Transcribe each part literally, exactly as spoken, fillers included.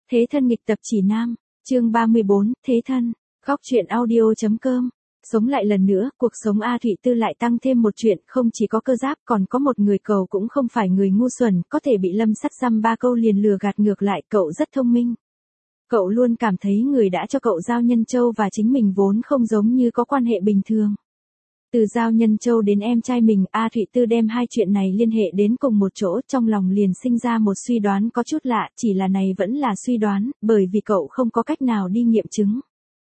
Thế thân nghịch tập chỉ nam, chương ba mươi bốn, Thế thân, góc truyện audio.com. Sống lại lần nữa, cuộc sống A Thụy Tư lại tăng thêm một chuyện, không chỉ có cơ giáp còn có một người cậu cũng không phải người ngu xuẩn, có thể bị Lâm Sắt dăm ba câu liền lừa gạt ngược lại, cậu rất thông minh. Cậu luôn cảm thấy người đã cho cậu Giao Nhân Châu và chính mình vốn không giống như có quan hệ bình thường. Từ Giao Nhân Châu đến em trai mình, A Thụy Tư đem hai chuyện này liên hệ đến cùng một chỗ, trong lòng liền sinh ra một suy đoán có chút lạ, chỉ là này vẫn là suy đoán, bởi vì cậu không có cách nào đi nghiệm chứng.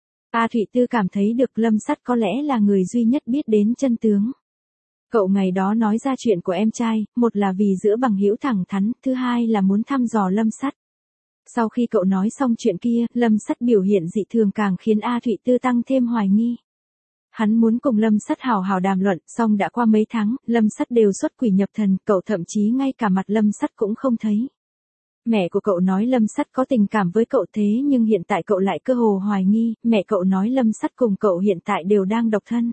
A Thụy Tư cảm thấy được Lâm Sắt có lẽ là người duy nhất biết đến chân tướng. Cậu ngày đó nói ra chuyện của em trai, một là vì giữa bằng hữu thẳng thắn, thứ hai là muốn thăm dò Lâm Sắt. Sau khi cậu nói xong chuyện kia, Lâm Sắt biểu hiện dị thường càng khiến A Thụy Tư tăng thêm hoài nghi. Hắn muốn cùng Lâm Sắt hào hào đàm luận, xong đã qua mấy tháng, Lâm Sắt đều xuất quỷ nhập thần, cậu thậm chí ngay cả mặt Lâm Sắt cũng không thấy. Mẹ của cậu nói Lâm Sắt có tình cảm với cậu thế nhưng hiện tại cậu lại cơ hồ hoài nghi, mẹ cậu nói Lâm Sắt cùng cậu hiện tại đều đang độc thân.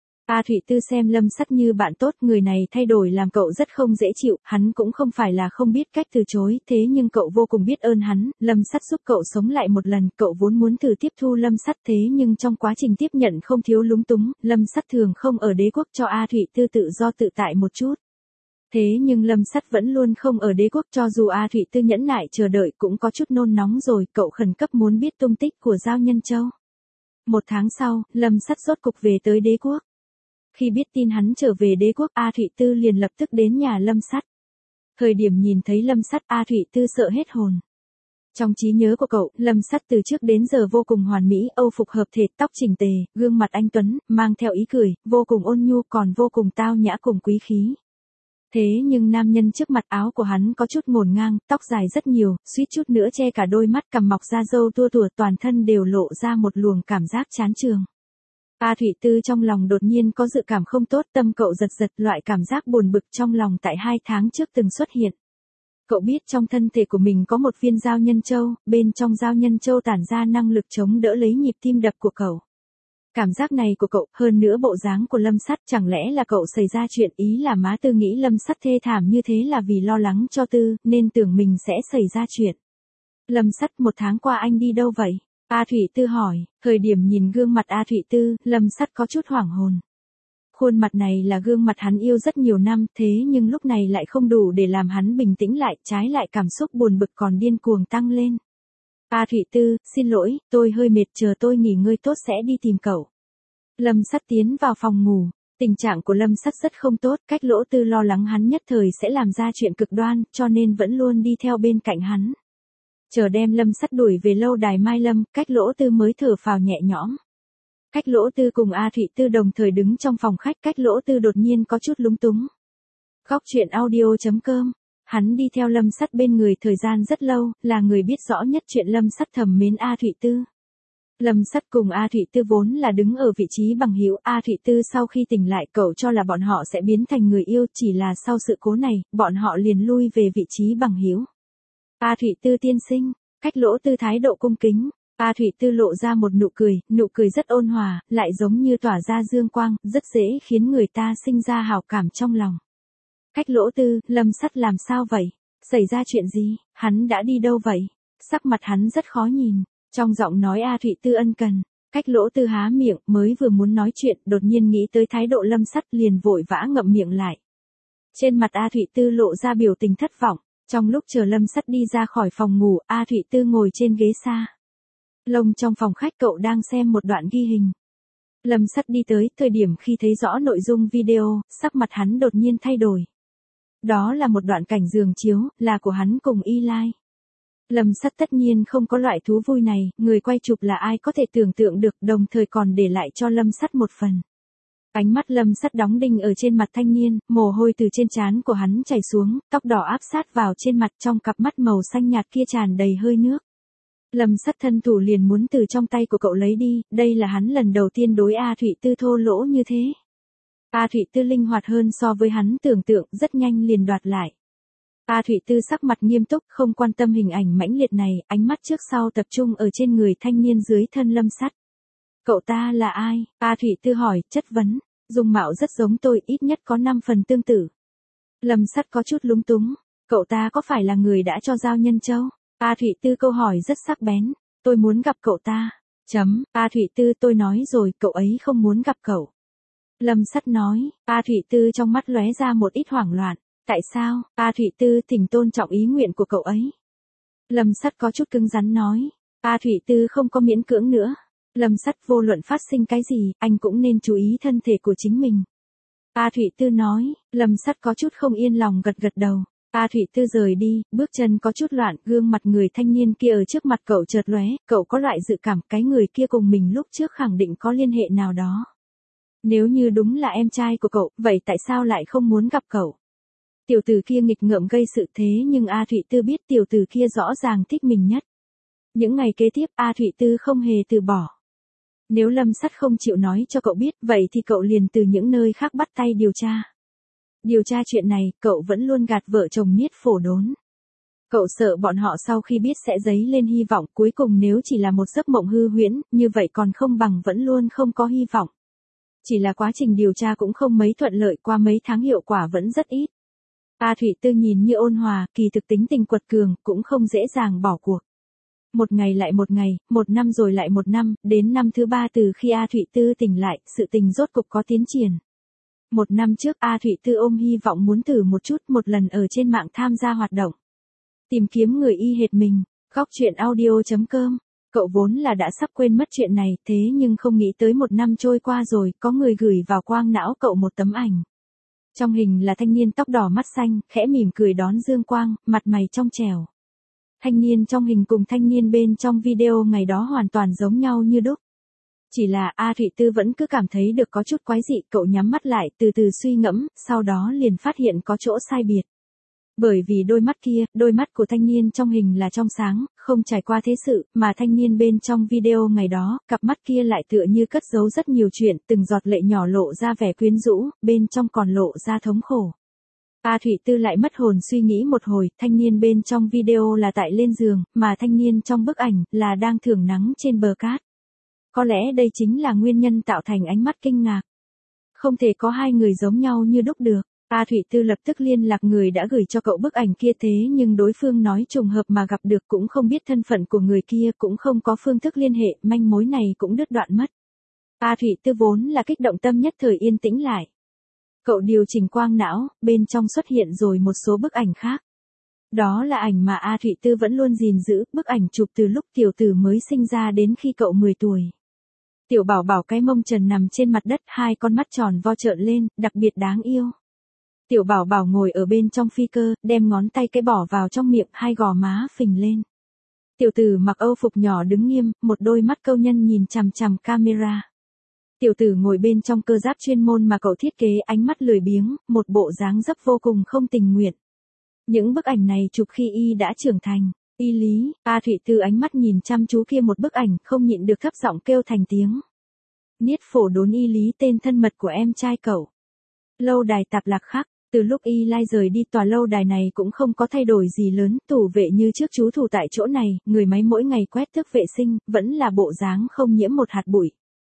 A Thụy Tư xem Lâm Sắt như bạn tốt, người này thay đổi làm cậu rất không dễ chịu, hắn cũng không phải là không biết cách từ chối, thế nhưng cậu vô cùng biết ơn hắn, Lâm Sắt giúp cậu sống lại một lần, cậu vốn muốn thử tiếp thu Lâm Sắt thế nhưng trong quá trình tiếp nhận không thiếu lúng túng, Lâm Sắt thường không ở đế quốc cho A Thụy Tư tự do tự tại một chút. Thế nhưng Lâm Sắt vẫn luôn không ở đế quốc, cho dù A Thụy Tư nhẫn nại chờ đợi cũng có chút nôn nóng rồi, cậu khẩn cấp muốn biết tung tích của Giao Nhân Châu. Một tháng sau, Lâm Sắt rốt cục về tới đế quốc. Khi biết tin hắn trở về đế quốc, A Thụy Tư liền lập tức đến nhà Lâm Sắt. Thời điểm nhìn thấy Lâm Sắt, A Thụy Tư sợ hết hồn. Trong trí nhớ của cậu, Lâm Sắt từ trước đến giờ vô cùng hoàn mỹ, âu phục hợp thể, tóc chỉnh tề, gương mặt anh tuấn, mang theo ý cười, vô cùng ôn nhu còn vô cùng tao nhã cùng quý khí. Thế nhưng nam nhân trước mặt, áo của hắn có chút ngổn ngang, tóc dài rất nhiều, suýt chút nữa che cả đôi mắt, cằm mọc ra râu tua tủa, toàn thân đều lộ ra một luồng cảm giác chán chường. A Thụy Tư trong lòng đột nhiên có dự cảm không tốt, tâm cậu giật giật, loại cảm giác buồn bực trong lòng tại hai tháng trước từng xuất hiện. Cậu biết trong thân thể của mình có một viên Giao Nhân Châu, bên trong Giao Nhân Châu tản ra năng lực chống đỡ lấy nhịp tim đập của cậu. Cảm giác này của cậu, hơn nữa bộ dáng của Lâm Sắt, chẳng lẽ là cậu xảy ra chuyện, ý là má Tư nghĩ Lâm Sắt thê thảm như thế là vì lo lắng cho Tư, nên tưởng mình sẽ xảy ra chuyện. Lâm Sắt, một tháng qua anh đi đâu vậy? A Thụy Tư hỏi, thời điểm nhìn gương mặt A Thụy Tư, Lâm Sắt có chút hoảng hồn. Khuôn mặt này là gương mặt hắn yêu rất nhiều năm, thế nhưng lúc này lại không đủ để làm hắn bình tĩnh lại, trái lại cảm xúc buồn bực còn điên cuồng tăng lên. A Thụy Tư, xin lỗi, tôi hơi mệt, chờ tôi nghỉ ngơi tốt sẽ đi tìm cậu. Lâm Sắt tiến vào phòng ngủ, tình trạng của Lâm Sắt rất không tốt, Cách Lỗ Tư lo lắng hắn nhất thời sẽ làm ra chuyện cực đoan, cho nên vẫn luôn đi theo bên cạnh hắn. Chờ đem Lâm Sắt đuổi về lâu đài Mai Lâm, Cách Lỗ Tư mới thở phào nhẹ nhõm. Cách Lỗ Tư cùng A Thụy Tư đồng thời đứng trong phòng khách, Cách Lỗ Tư đột nhiên có chút lúng túng. Góc truyện audio.com. Hắn đi theo Lâm Sắt bên người thời gian rất lâu, là người biết rõ nhất chuyện Lâm Sắt thầm mến A Thụy Tư. Lâm Sắt cùng A Thụy Tư vốn là đứng ở vị trí bằng hữu, A Thụy Tư sau khi tỉnh lại cậu cho là bọn họ sẽ biến thành người yêu, chỉ là sau sự cố này, bọn họ liền lui về vị trí bằng hữu. A Thụy Tư tiên sinh, Cách Lỗ Tư thái độ cung kính, A Thụy Tư lộ ra một nụ cười, nụ cười rất ôn hòa, lại giống như tỏa ra dương quang, rất dễ khiến người ta sinh ra hảo cảm trong lòng. Cách Lỗ Tư, Lâm Sắt làm sao vậy? Xảy ra chuyện gì? Hắn đã đi đâu vậy? Sắc mặt hắn rất khó nhìn, trong giọng nói A Thụy Tư ân cần. Cách Lỗ Tư há miệng, mới vừa muốn nói chuyện, đột nhiên nghĩ tới thái độ Lâm Sắt liền vội vã ngậm miệng lại. Trên mặt A Thụy Tư lộ ra biểu tình thất vọng. Trong lúc chờ Lâm Sắt đi ra khỏi phòng ngủ, A Thụy Tư ngồi trên ghế xa lông trong phòng khách, cậu đang xem một đoạn ghi hình. Lâm Sắt đi tới, thời điểm khi thấy rõ nội dung video, sắc mặt hắn đột nhiên thay đổi. Đó là một đoạn cảnh giường chiếu, là của hắn cùng Y Lai. Lâm Sắt tất nhiên không có loại thú vui này, người quay chụp là ai có thể tưởng tượng được, đồng thời còn để lại cho Lâm Sắt một phần. Ánh mắt Lâm Sắt đóng đinh ở trên mặt thanh niên, mồ hôi từ trên trán của hắn chảy xuống, tóc đỏ áp sát vào trên mặt, trong cặp mắt màu xanh nhạt kia tràn đầy hơi nước. Lâm Sắt thân thủ liền muốn từ trong tay của cậu lấy đi, đây là hắn lần đầu tiên đối A Thụy Tư thô lỗ như thế. A Thụy Tư linh hoạt hơn so với hắn tưởng tượng, rất nhanh liền đoạt lại. A Thụy Tư sắc mặt nghiêm túc, không quan tâm hình ảnh mãnh liệt này, ánh mắt trước sau tập trung ở trên người thanh niên dưới thân Lâm Sắt. Cậu ta là ai? A Thụy Tư hỏi, chất vấn. Dung mạo rất giống tôi, ít nhất có năm phần tương tự. Lâm Sắt có chút lúng túng. Cậu ta có phải là người đã cho Giao Nhân Châu? A Thụy Tư câu hỏi rất sắc bén. Tôi muốn gặp cậu ta. Chấm. A Thụy Tư tôi nói rồi, cậu ấy không muốn gặp cậu. Lâm Sắt nói. A Thụy Tư trong mắt lóe ra một ít hoảng loạn. Tại sao? A Thụy Tư thỉnh tôn trọng ý nguyện của cậu ấy. Lâm Sắt có chút cứng rắn nói. A Thụy Tư không có miễn cưỡng nữa. Lâm Sắt vô luận phát sinh cái gì, anh cũng nên chú ý thân thể của chính mình. A Thụy Tư nói. Lâm Sắt có chút không yên lòng gật gật đầu. A Thụy Tư rời đi, bước chân có chút loạn, gương mặt người thanh niên kia ở trước mặt cậu chợt lóe, cậu có loại dự cảm cái người kia cùng mình lúc trước khẳng định có liên hệ nào đó. Nếu như đúng là em trai của cậu, vậy tại sao lại không muốn gặp cậu? Tiểu tử kia nghịch ngợm gây sự thế nhưng A Thụy Tư biết tiểu tử kia rõ ràng thích mình nhất. Những ngày kế tiếp A Thụy Tư không hề từ bỏ. Nếu Lâm Sắt không chịu nói cho cậu biết, vậy thì cậu liền từ những nơi khác bắt tay điều tra. Điều tra chuyện này, cậu vẫn luôn gạt vợ chồng Niết Phổ Đốn. Cậu sợ bọn họ sau khi biết sẽ dấy lên hy vọng, cuối cùng nếu chỉ là một giấc mộng hư huyễn, như vậy còn không bằng vẫn luôn không có hy vọng. Chỉ là quá trình điều tra cũng không mấy thuận lợi, qua mấy tháng hiệu quả vẫn rất ít. A Thụy Tư nhìn như ôn hòa, kỳ thực tính tình quật cường, cũng không dễ dàng bỏ cuộc. Một ngày lại một ngày, một năm rồi lại một năm, đến năm thứ ba từ khi A Thụy Tư tỉnh lại, sự tình rốt cục có tiến triển. Một năm trước A Thụy Tư ôm hy vọng muốn thử một chút một lần ở trên mạng tham gia hoạt động. Tìm kiếm người y hệt mình, góc truyện audio chấm com. Cậu vốn là đã sắp quên mất chuyện này, thế nhưng không nghĩ tới một năm trôi qua rồi, có người gửi vào quang não cậu một tấm ảnh. Trong hình là thanh niên tóc đỏ mắt xanh, khẽ mỉm cười đón dương quang, mặt mày trong trẻo. Thanh niên trong hình cùng thanh niên bên trong video ngày đó hoàn toàn giống nhau như đúc. Chỉ là A Thụy Tư vẫn cứ cảm thấy được có chút quái dị, cậu nhắm mắt lại, từ từ suy ngẫm, sau đó liền phát hiện có chỗ sai biệt. Bởi vì đôi mắt kia, đôi mắt của thanh niên trong hình là trong sáng, không trải qua thế sự, mà thanh niên bên trong video ngày đó, cặp mắt kia lại tựa như cất giấu rất nhiều chuyện, từng giọt lệ nhỏ lộ ra vẻ quyến rũ, bên trong còn lộ ra thống khổ. A Thụy Tư lại mất hồn suy nghĩ một hồi, thanh niên bên trong video là tại lên giường, mà thanh niên trong bức ảnh là đang thưởng nắng trên bờ cát. Có lẽ đây chính là nguyên nhân tạo thành ánh mắt kinh ngạc. Không thể có hai người giống nhau như đúc được. A Thụy Tư lập tức liên lạc người đã gửi cho cậu bức ảnh kia, thế nhưng đối phương nói trùng hợp mà gặp được, cũng không biết thân phận của người kia, cũng không có phương thức liên hệ, manh mối này cũng đứt đoạn mất. A Thụy Tư vốn là kích động tâm nhất thời yên tĩnh lại. Cậu điều chỉnh quang não, bên trong xuất hiện rồi một số bức ảnh khác. Đó là ảnh mà A Thụy Tư vẫn luôn gìn giữ, bức ảnh chụp từ lúc tiểu tử mới sinh ra đến khi cậu mười tuổi. Tiểu bảo bảo cái mông trần nằm trên mặt đất, hai con mắt tròn vo trợn lên, đặc biệt đáng yêu. Tiểu bảo bảo ngồi ở bên trong phi cơ, đem ngón tay cái bỏ vào trong miệng, hai gò má phình lên. Tiểu tử mặc âu phục nhỏ đứng nghiêm, một đôi mắt câu nhân nhìn chằm chằm camera. Tiểu tử ngồi bên trong cơ giáp chuyên môn mà cậu thiết kế, ánh mắt lười biếng, một bộ dáng dấp vô cùng không tình nguyện. Những bức ảnh này chụp khi y đã trưởng thành. Y Lý, A Thụy Tư ánh mắt nhìn chăm chú kia một bức ảnh, không nhịn được thấp giọng kêu thành tiếng. Niết Phổ Đốn Y Lý, tên thân mật của em trai cậu. Lâu đài tạp lạc khắc, từ lúc Y Lai rời đi tòa lâu đài này cũng không có thay đổi gì lớn, tủ vệ như trước trú thủ tại chỗ này, người máy mỗi ngày quét tước vệ sinh, vẫn là bộ dáng không nhiễm một hạt bụi.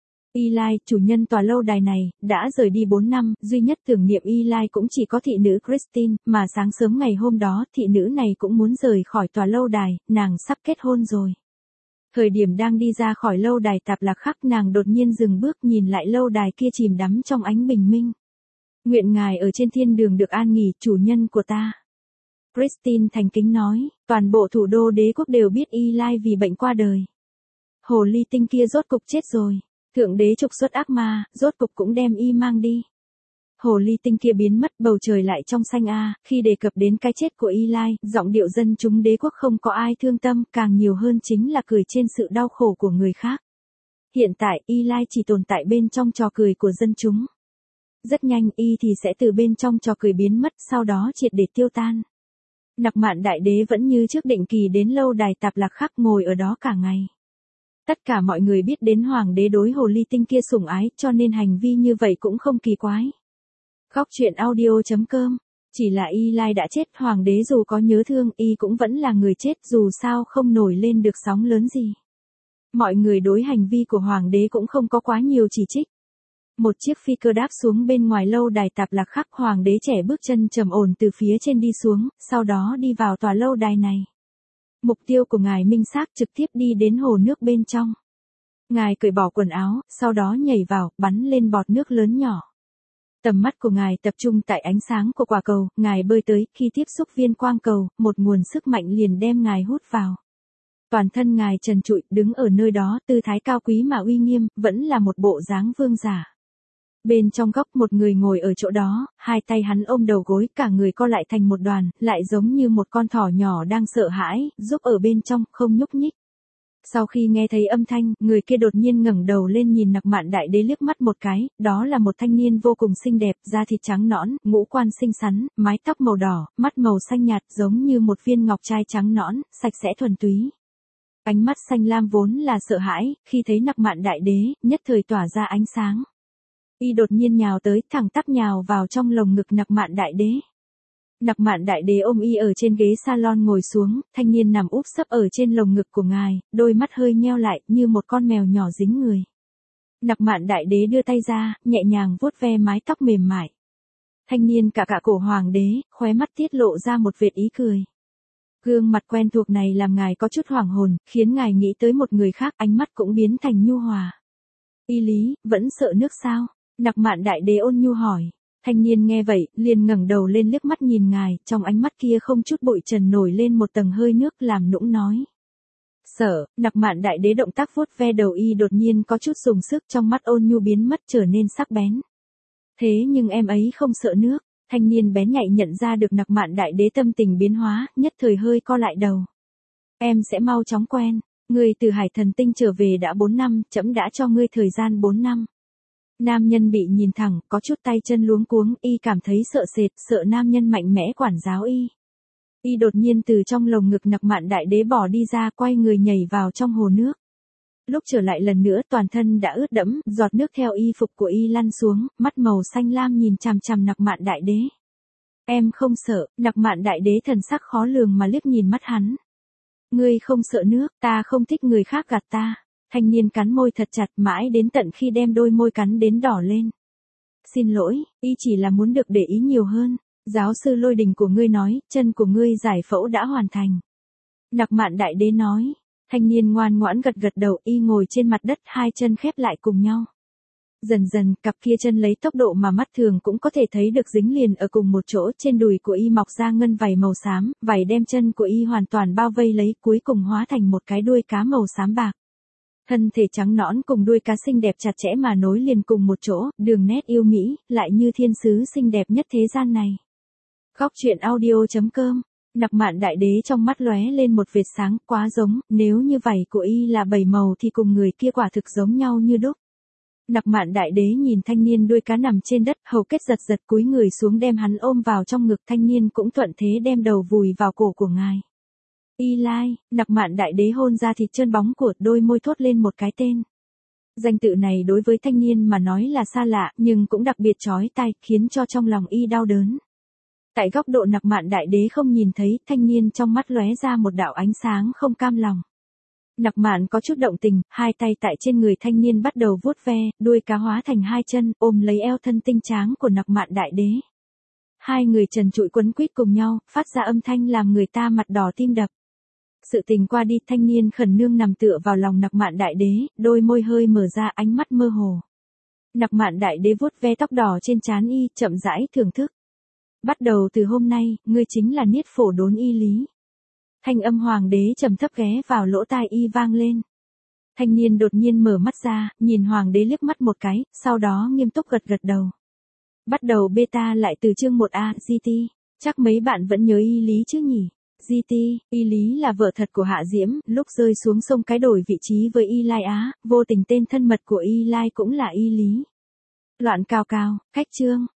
Y Lai, chủ nhân tòa lâu đài này, đã rời đi bốn năm, duy nhất tưởng niệm Y Lai cũng chỉ có thị nữ Christine, mà sáng sớm ngày hôm đó, thị nữ này cũng muốn rời khỏi tòa lâu đài, nàng sắp kết hôn rồi. Thời điểm đang đi ra khỏi lâu đài tạp lạc khắc, nàng đột nhiên dừng bước nhìn lại lâu đài kia chìm đắm trong ánh bình minh. Nguyện ngài ở trên thiên đường được an nghỉ, chủ nhân của ta. Christine thành kính nói, toàn bộ thủ đô đế quốc đều biết Y Lai vì bệnh qua đời. Hồ ly tinh kia rốt cục chết rồi. Thượng đế trục xuất ác ma, rốt cục cũng đem y mang đi. Hồ ly tinh kia biến mất, bầu trời lại trong xanh a, khi đề cập đến cái chết của Y Lai, giọng điệu dân chúng đế quốc không có ai thương tâm, càng nhiều hơn chính là cười trên sự đau khổ của người khác. Hiện tại, Y Lai chỉ tồn tại bên trong trò cười của dân chúng. Rất nhanh, y thì sẽ từ bên trong trò cười biến mất, sau đó triệt để tiêu tan. Nặc Mạn đại đế vẫn như trước định kỳ đến lâu đài tạp lạc khắc, ngồi ở đó cả ngày. Tất cả mọi người biết đến hoàng đế đối hồ ly tinh kia sủng ái, cho nên hành vi như vậy cũng không kỳ quái. Góc truyện audio chấm com. Chỉ là Y Lai đã chết, hoàng đế dù có nhớ thương, y cũng vẫn là người chết, dù sao không nổi lên được sóng lớn gì. Mọi người đối hành vi của hoàng đế cũng không có quá nhiều chỉ trích. Một chiếc phi cơ đáp xuống bên ngoài lâu đài tạp lạc khắc, hoàng đế trẻ bước chân trầm ổn từ phía trên đi xuống, sau đó đi vào tòa lâu đài này. Mục tiêu của ngài minh xác, trực tiếp đi đến hồ nước bên trong. Ngài cởi bỏ quần áo, sau đó nhảy vào, bắn lên bọt nước lớn nhỏ. Tầm mắt của ngài tập trung tại ánh sáng của quả cầu, ngài bơi tới, khi tiếp xúc viên quang cầu, một nguồn sức mạnh liền đem ngài hút vào. Toàn thân ngài trần trụi, đứng ở nơi đó, tư thái cao quý mà uy nghiêm, vẫn là một bộ dáng vương giả. Bên trong góc một người ngồi ở chỗ đó, hai tay hắn ôm đầu gối, cả người co lại thành một đoàn, lại giống như một con thỏ nhỏ đang sợ hãi, giúp ở bên trong, không nhúc nhích. Sau khi nghe thấy âm thanh, người kia đột nhiên ngẩng đầu lên nhìn Nặc Mạn Đại Đế liếc mắt một cái, đó là một thanh niên vô cùng xinh đẹp, da thịt trắng nõn, ngũ quan xinh xắn, mái tóc màu đỏ, mắt màu xanh nhạt giống như một viên ngọc trai trắng nõn, sạch sẽ thuần túy. Ánh mắt xanh lam vốn là sợ hãi, khi thấy Nặc Mạn Đại Đế, nhất thời tỏa ra ánh sáng. Y đột nhiên nhào tới, thẳng tắp nhào vào trong lồng ngực Nặc Mạn Đại Đế. Nặc Mạn Đại Đế ôm Y ở trên ghế salon ngồi xuống, thanh niên nằm úp sấp ở trên lồng ngực của ngài, đôi mắt hơi nheo lại, như một con mèo nhỏ dính người. Nặc Mạn Đại Đế đưa tay ra, nhẹ nhàng vuốt ve mái tóc mềm mại. Thanh niên cả cả cổ hoàng đế, khóe mắt tiết lộ ra một vệt ý cười. Gương mặt quen thuộc này làm ngài có chút hoảng hồn, khiến ngài nghĩ tới một người khác, ánh mắt cũng biến thành nhu hòa. Y Lý, vẫn sợ nước sao? Nặc Mạn Đại Đế ôn nhu hỏi. Thanh niên nghe vậy, liền ngẩng đầu lên liếc mắt nhìn ngài, trong ánh mắt kia không chút bụi trần nổi lên một tầng hơi nước làm nũng nói. Sợ, Nặc Mạn Đại Đế động tác vuốt ve đầu Y đột nhiên có chút dùng sức, trong mắt ôn nhu biến mất trở nên sắc bén. Thế nhưng em ấy không sợ nước. Thanh niên bén nhạy nhận ra được Nặc Mạn Đại Đế tâm tình biến hóa, nhất thời hơi co lại đầu. Em sẽ mau chóng quen, ngươi từ Hải Thần Tinh trở về đã bốn năm, trẫm đã cho ngươi thời gian bốn năm. Nam nhân bị nhìn thẳng, có chút tay chân luống cuống, Y cảm thấy sợ sệt, sợ nam nhân mạnh mẽ quản giáo Y. Y đột nhiên từ trong lồng ngực Nặc Mạn Đại Đế bỏ đi ra, quay người nhảy vào trong hồ nước. Lúc trở lại lần nữa toàn thân đã ướt đẫm, giọt nước theo y phục của Y lăn xuống, mắt màu xanh lam nhìn chằm chằm Nặc Mạn Đại Đế. Em không sợ, Nặc Mạn Đại Đế thần sắc khó lường mà liếc nhìn mắt hắn. Ngươi không sợ nước, ta không thích người khác gạt ta. Thanh niên cắn môi thật chặt mãi đến tận khi đem đôi môi cắn đến đỏ lên. Xin lỗi, Y chỉ là muốn được để ý nhiều hơn. Giáo sư Lôi Đình của ngươi nói, chân của ngươi giải phẫu đã hoàn thành. Nặc Mạn Đại Đế nói. Thanh niên ngoan ngoãn gật gật đầu, Y ngồi trên mặt đất, hai chân khép lại cùng nhau. Dần dần, cặp kia chân lấy tốc độ mà mắt thường cũng có thể thấy được dính liền ở cùng một chỗ, trên đùi của Y mọc ra ngân vảy màu xám, vảy đem chân của Y hoàn toàn bao vây lấy, cuối cùng hóa thành một cái đuôi cá màu xám bạc. Thân thể trắng nõn cùng đuôi cá xinh đẹp chặt chẽ mà nối liền cùng một chỗ, đường nét yêu mỹ, lại như thiên sứ xinh đẹp nhất thế gian này. Khóc chuyện audio chấm com. Nặc Mạn Đại Đế trong mắt lóe lên một vệt sáng, quá giống, nếu như vảy của Y là bảy màu thì cùng người kia quả thực giống nhau như đúc. Nặc Mạn Đại Đế nhìn thanh niên đuôi cá nằm trên đất, hầu kết giật giật cúi người xuống đem hắn ôm vào trong ngực, thanh niên cũng thuận thế đem đầu vùi vào cổ của ngài. Y Lai, Nặc Mạn Đại Đế hôn ra thịt trơn bóng của, đôi môi thốt lên một cái tên. Danh tự này đối với thanh niên mà nói là xa lạ, nhưng cũng đặc biệt chói tai, khiến cho trong lòng Y đau đớn. Tại góc độ Nặc Mạn Đại Đế không nhìn thấy, thanh niên trong mắt lóe ra một đạo ánh sáng không cam lòng. Nặc Mạn có chút động tình, hai tay tại trên người thanh niên bắt đầu vuốt ve, đuôi cá hóa thành hai chân, ôm lấy eo thân tinh tráng của Nặc Mạn Đại Đế. Hai người trần trụi quấn quýt cùng nhau, phát ra âm thanh làm người ta mặt đỏ tim đập. Sự tình qua đi, thanh niên khẩn nương nằm tựa vào lòng Nặc Mạn Đại Đế, đôi môi hơi mở ra, ánh mắt mơ hồ. Nặc Mạn Đại Đế vuốt ve tóc đỏ trên trán Y, chậm rãi thưởng thức. Bắt đầu từ hôm nay, ngươi chính là Niết Phổ Đốn Y Lý. Thanh âm hoàng đế trầm thấp ghé vào lỗ tai Y vang lên. Thanh niên đột nhiên mở mắt ra, nhìn hoàng đế liếc mắt một cái, sau đó nghiêm túc gật gật đầu. Bắt đầu beta lại từ chương một A, giê tê. Chắc mấy bạn vẫn nhớ Y Lý chứ nhỉ? giê tê, Y Lý là vợ thật của Hạ Diễm, lúc rơi xuống sông cái đổi vị trí với Y Lai Á, vô tình tên thân mật của Y Lai cũng là Y Lý. Loạn cao cao, cách chương.